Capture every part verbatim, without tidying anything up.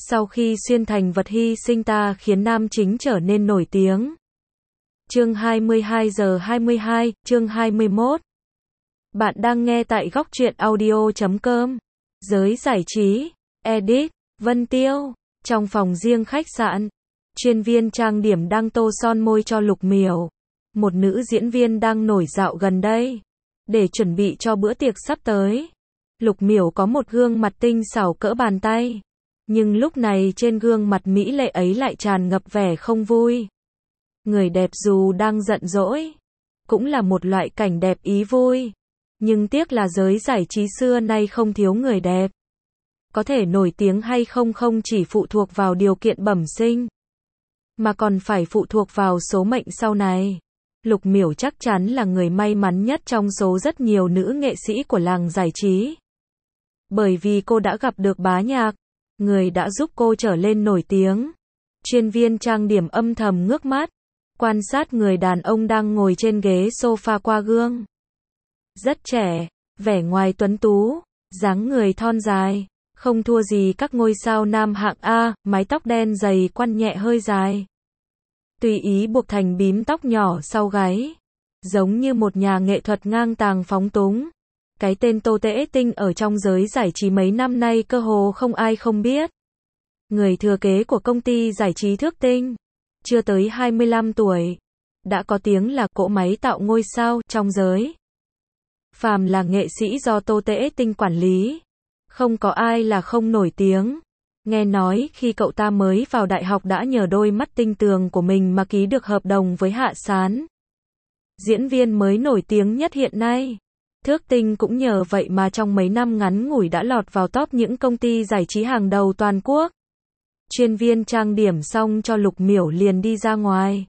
Sau khi xuyên thành vật hy sinh ta khiến nam chính trở nên nổi tiếng. Chương hai mươi hai giờ hai mươi hai, chương hai mươi mốt. Bạn đang nghe tại góc truyện audio chấm com. Giới giải trí, edit, Vân Tiêu. Trong phòng riêng khách sạn, chuyên viên trang điểm đang tô son môi cho Lục Miểu, một nữ diễn viên đang nổi dạo gần đây. Để chuẩn bị cho bữa tiệc sắp tới, Lục Miểu có một gương mặt tinh xảo cỡ bàn tay. Nhưng lúc này trên gương mặt mỹ lệ ấy lại tràn ngập vẻ không vui. Người đẹp dù đang giận dỗi, cũng là một loại cảnh đẹp ý vui. Nhưng tiếc là giới giải trí xưa nay không thiếu người đẹp. Có thể nổi tiếng hay không không chỉ phụ thuộc vào điều kiện bẩm sinh, mà còn phải phụ thuộc vào số mệnh sau này. Lục Miểu chắc chắn là người may mắn nhất trong số rất nhiều nữ nghệ sĩ của làng giải trí. Bởi vì cô đã gặp được Bá Nhạc, người đã giúp cô trở lên nổi tiếng. Chuyên viên trang điểm âm thầm ngước mắt, quan sát người đàn ông đang ngồi trên ghế sofa qua gương. Rất trẻ, vẻ ngoài tuấn tú, dáng người thon dài, không thua gì các ngôi sao nam hạng A, mái tóc đen dày quăn nhẹ hơi dài. Tùy ý buộc thành bím tóc nhỏ sau gáy, giống như một nhà nghệ thuật ngang tàng phóng túng. Cái tên Tô Tễ Tinh ở trong giới giải trí mấy năm nay cơ hồ không ai không biết. Người thừa kế của công ty giải trí Thước Tinh, chưa tới hai mươi lăm tuổi, đã có tiếng là cỗ máy tạo ngôi sao trong giới. Phàm là nghệ sĩ do Tô Tễ Tinh quản lý, không có ai là không nổi tiếng. Nghe nói khi cậu ta mới vào đại học đã nhờ đôi mắt tinh tường của mình mà ký được hợp đồng với Hạ Sán, diễn viên mới nổi tiếng nhất hiện nay. Thước Tinh cũng nhờ vậy mà trong mấy năm ngắn ngủi đã lọt vào top những công ty giải trí hàng đầu toàn quốc. Chuyên viên trang điểm xong cho Lục Miểu liền đi ra ngoài.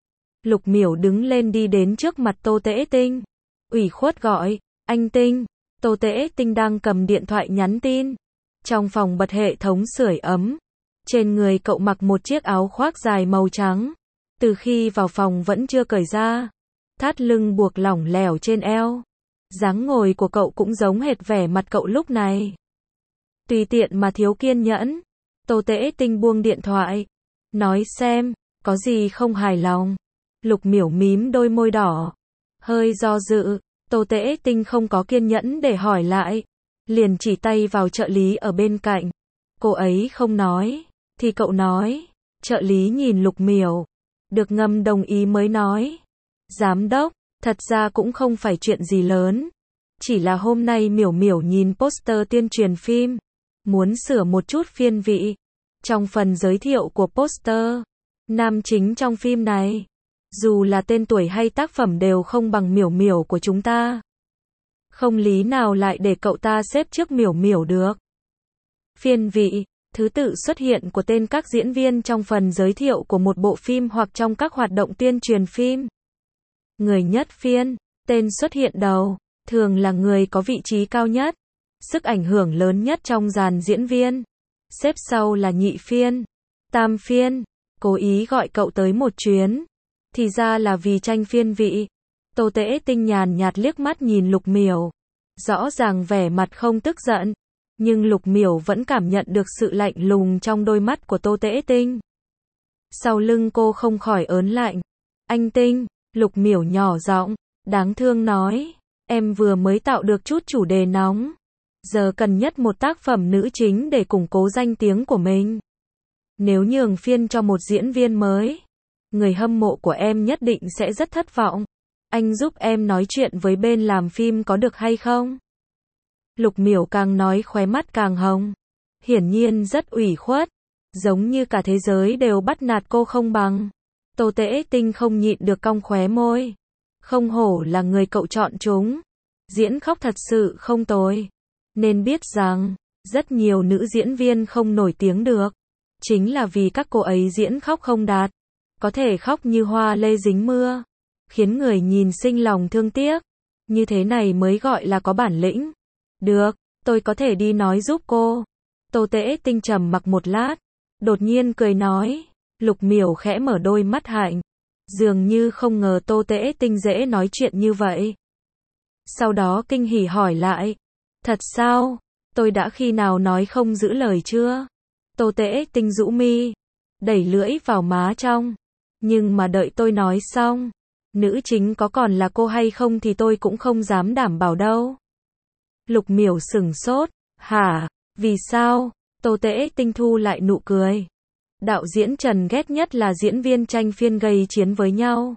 Lục Miểu đứng lên đi đến trước mặt Tô Tễ Tinh, ủy khuất gọi, anh Tinh. Tô Tễ Tinh đang cầm điện thoại nhắn tin. Trong phòng bật hệ thống sưởi ấm. Trên người cậu mặc một chiếc áo khoác dài màu trắng. Từ khi vào phòng vẫn chưa cởi ra. Thắt lưng buộc lỏng lẻo trên eo. Dáng ngồi của cậu cũng giống hệt vẻ mặt cậu lúc này. Tùy tiện mà thiếu kiên nhẫn. Tô Tễ Tinh buông điện thoại. Nói xem, có gì không hài lòng. Lục Miểu mím đôi môi đỏ. Hơi do dự. Tô Tễ Tinh không có kiên nhẫn để hỏi lại. Liền chỉ tay vào trợ lý ở bên cạnh. Cô ấy không nói, thì cậu nói. Trợ lý nhìn Lục Miểu, được ngầm đồng ý mới nói. Giám đốc, thật ra cũng không phải chuyện gì lớn. Chỉ là hôm nay Miểu Miểu nhìn poster tuyên truyền phim, muốn sửa một chút phiên vị. Trong phần giới thiệu của poster, nam chính trong phim này, dù là tên tuổi hay tác phẩm đều không bằng Miểu Miểu của chúng ta. Không lý nào lại để cậu ta xếp trước Miểu Miểu được. Phiên vị, thứ tự xuất hiện của tên các diễn viên trong phần giới thiệu của một bộ phim hoặc trong các hoạt động tuyên truyền phim. Người nhất phiên, tên xuất hiện đầu, thường là người có vị trí cao nhất, sức ảnh hưởng lớn nhất trong dàn diễn viên. Xếp sau là nhị phiên, tam phiên. Cố ý gọi cậu tới một chuyến, thì ra là vì tranh phiên vị. Tô Tễ Tinh nhàn nhạt liếc mắt nhìn Lục Miểu, rõ ràng vẻ mặt không tức giận, nhưng Lục Miểu vẫn cảm nhận được sự lạnh lùng trong đôi mắt của Tô Tễ Tinh. Sau lưng cô không khỏi ớn lạnh. Anh Tinh, Lục Miểu nhỏ giọng, đáng thương nói, em vừa mới tạo được chút chủ đề nóng, giờ cần nhất một tác phẩm nữ chính để củng cố danh tiếng của mình. Nếu nhường phiên cho một diễn viên mới, người hâm mộ của em nhất định sẽ rất thất vọng. Anh giúp em nói chuyện với bên làm phim có được hay không? Lục Miểu càng nói khóe mắt càng hồng. Hiển nhiên rất ủy khuất. Giống như cả thế giới đều bắt nạt cô không bằng. Tô Tễ Tinh không nhịn được cong khóe môi. Không hổ là người cậu chọn chúng. Diễn khóc thật sự không tồi. Nên biết rằng, rất nhiều nữ diễn viên không nổi tiếng được. Chính là vì các cô ấy diễn khóc không đạt. Có thể khóc như hoa lê dính mưa, khiến người nhìn sinh lòng thương tiếc. Như thế này mới gọi là có bản lĩnh. Được, tôi có thể đi nói giúp cô. Tô Tễ Tinh trầm mặc một lát, đột nhiên cười nói. Lục Miểu khẽ mở đôi mắt hạnh, dường như không ngờ Tô Tễ Tinh dễ nói chuyện như vậy. Sau đó kinh hỉ hỏi lại. Thật sao? Tôi đã khi nào nói không giữ lời chưa? Tô Tễ Tinh rũ mi, đẩy lưỡi vào má trong. Nhưng mà đợi tôi nói xong, nữ chính có còn là cô hay không thì tôi cũng không dám đảm bảo đâu. Lục Miểu sửng sốt, hả, vì sao? Tô Tễ Tinh thu lại nụ cười. Đạo diễn Trần ghét nhất là diễn viên tranh phiên gây chiến với nhau.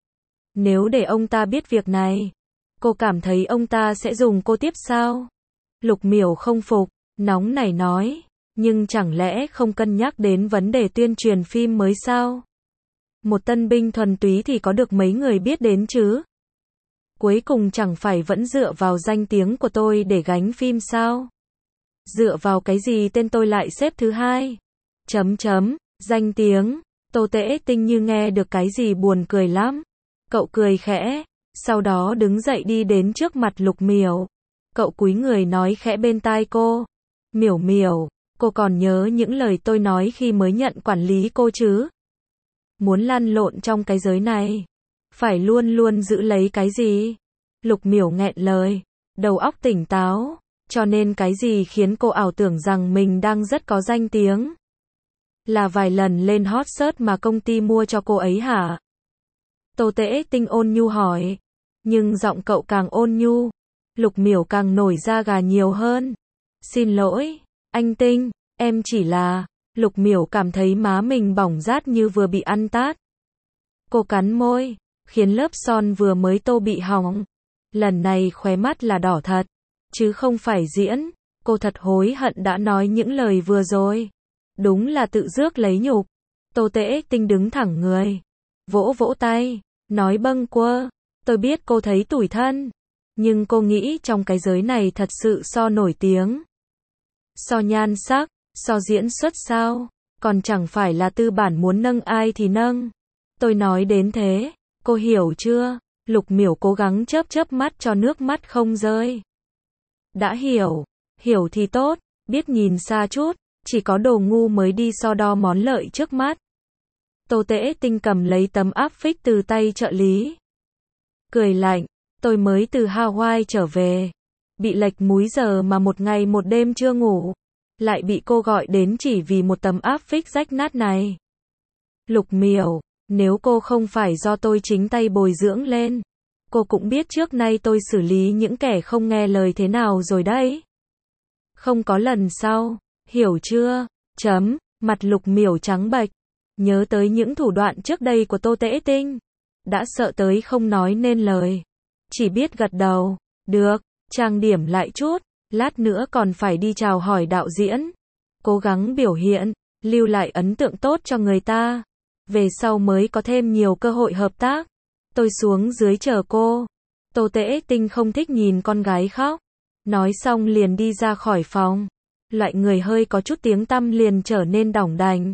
Nếu để ông ta biết việc này, cô cảm thấy ông ta sẽ dùng cô tiếp sao? Lục Miểu không phục, nóng nảy nói, nhưng chẳng lẽ không cân nhắc đến vấn đề tuyên truyền phim mới sao? Một tân binh thuần túy thì có được mấy người biết đến chứ? Cuối cùng chẳng phải vẫn dựa vào danh tiếng của tôi để gánh phim sao? Dựa vào cái gì tên tôi lại xếp thứ hai? Chấm chấm, danh tiếng. Tô Tễ Tinh như nghe được cái gì buồn cười lắm. Cậu cười khẽ, sau đó đứng dậy đi đến trước mặt Lục Miểu. Cậu cúi người nói khẽ bên tai cô. Miểu Miểu, cô còn nhớ những lời tôi nói khi mới nhận quản lý cô chứ? Muốn lăn lộn trong cái giới này, phải luôn luôn giữ lấy cái gì? Lục Miểu nghẹn lời, đầu óc tỉnh táo, cho nên cái gì khiến cô ảo tưởng rằng mình đang rất có danh tiếng? Là vài lần lên hot search mà công ty mua cho cô ấy hả? Tô Tễ Tinh ôn nhu hỏi, nhưng giọng cậu càng ôn nhu, Lục Miểu càng nổi da gà nhiều hơn. Xin lỗi, anh Tinh, em chỉ là... Lục Miểu cảm thấy má mình bỏng rát như vừa bị ăn tát. Cô cắn môi, khiến lớp son vừa mới tô bị hỏng. Lần này khóe mắt là đỏ thật, chứ không phải diễn. Cô thật hối hận đã nói những lời vừa rồi. Đúng là tự rước lấy nhục. Tô Tễ Tinh đứng thẳng người, vỗ vỗ tay, nói bâng quơ. Tôi biết cô thấy tủi thân, nhưng cô nghĩ trong cái giới này thật sự so nổi tiếng, so nhan sắc, so diễn xuất sao, còn chẳng phải là tư bản muốn nâng ai thì nâng. Tôi nói đến thế, cô hiểu chưa? Lục Miểu cố gắng chớp chớp mắt cho nước mắt không rơi. Đã hiểu, hiểu thì tốt, biết nhìn xa chút, chỉ có đồ ngu mới đi so đo món lợi trước mắt. Tô Tễ Tinh cầm lấy tấm áp phích từ tay trợ lý. Cười lạnh, tôi mới từ Hawaii trở về, bị lệch múi giờ mà một ngày một đêm chưa ngủ. Lại bị cô gọi đến chỉ vì một tấm áp phích rách nát này. Lục Miểu, nếu cô không phải do tôi chính tay bồi dưỡng lên, cô cũng biết trước nay tôi xử lý những kẻ không nghe lời thế nào rồi đấy. Không có lần sau, hiểu chưa? Chấm, mặt Lục Miểu trắng bệch, nhớ tới những thủ đoạn trước đây của Tô Tễ Tinh, đã sợ tới không nói nên lời, chỉ biết gật đầu. Được, trang điểm lại chút. Lát nữa còn phải đi chào hỏi đạo diễn. Cố gắng biểu hiện, lưu lại ấn tượng tốt cho người ta. Về sau mới có thêm nhiều cơ hội hợp tác. Tôi xuống dưới chờ cô. Tô Tễ Tinh không thích nhìn con gái khóc. Nói xong liền đi ra khỏi phòng. Loại người hơi có chút tiếng tăm liền trở nên đỏng đành.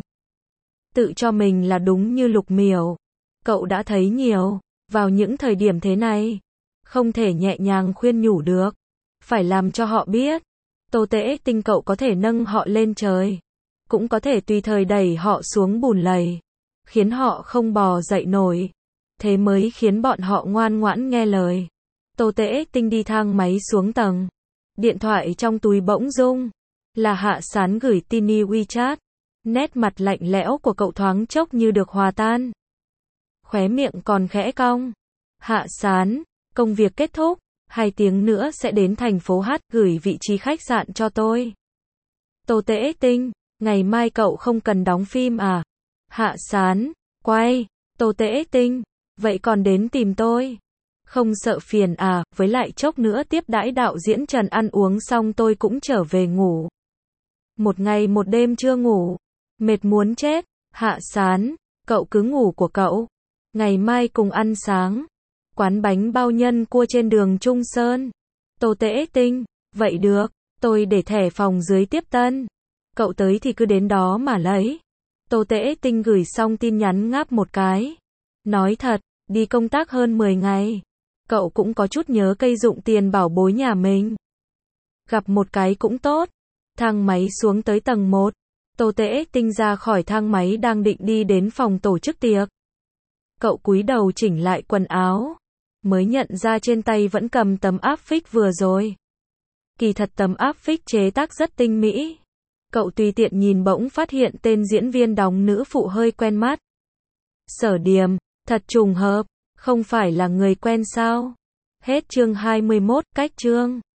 Tự cho mình là đúng như Lục Miểu. Cậu đã thấy nhiều. Vào những thời điểm thế này, không thể nhẹ nhàng khuyên nhủ được. Phải làm cho họ biết. Tô Tễ Tinh cậu có thể nâng họ lên trời, cũng có thể tùy thời đẩy họ xuống bùn lầy, khiến họ không bò dậy nổi. Thế mới khiến bọn họ ngoan ngoãn nghe lời. Tô Tễ Tinh đi thang máy xuống tầng. Điện thoại trong túi bỗng rung. Là Hạ Sán gửi tin WeChat. Nét mặt lạnh lẽo của cậu thoáng chốc như được hòa tan. Khóe miệng còn khẽ cong. Hạ Sán, công việc kết thúc. Hai tiếng nữa sẽ đến thành phố H gửi vị trí khách sạn cho tôi. Tô Tễ Tinh, ngày mai cậu không cần đóng phim à? Hạ Sán, quay. Tô Tễ Tinh, vậy còn đến tìm tôi? Không sợ phiền à, với lại chốc nữa tiếp đãi đạo diễn Trần ăn uống xong tôi cũng trở về ngủ. Một ngày một đêm chưa ngủ, mệt muốn chết. Hạ Sán, cậu cứ ngủ của cậu. Ngày mai cùng ăn sáng. Quán bánh bao nhân cua trên đường Trung Sơn. Tô Tễ Tinh, vậy được, tôi để thẻ phòng dưới tiếp tân. Cậu tới thì cứ đến đó mà lấy. Tô Tễ Tinh gửi xong tin nhắn ngáp một cái. Nói thật, đi công tác hơn mười ngày. Cậu cũng có chút nhớ cây dụng tiền bảo bối nhà mình. Gặp một cái cũng tốt. Thang máy xuống tới tầng một. Tô Tễ Tinh ra khỏi thang máy đang định đi đến phòng tổ chức tiệc. Cậu cúi đầu chỉnh lại quần áo. Mới nhận ra trên tay vẫn cầm tấm áp phích vừa rồi. Kỳ thật tấm áp phích chế tác rất tinh mỹ. Cậu tùy tiện nhìn bỗng phát hiện tên diễn viên đóng nữ phụ hơi quen mắt. Sở Điềm, thật trùng hợp, không phải là người quen sao? Hết chương hai mươi mốt, cách chương.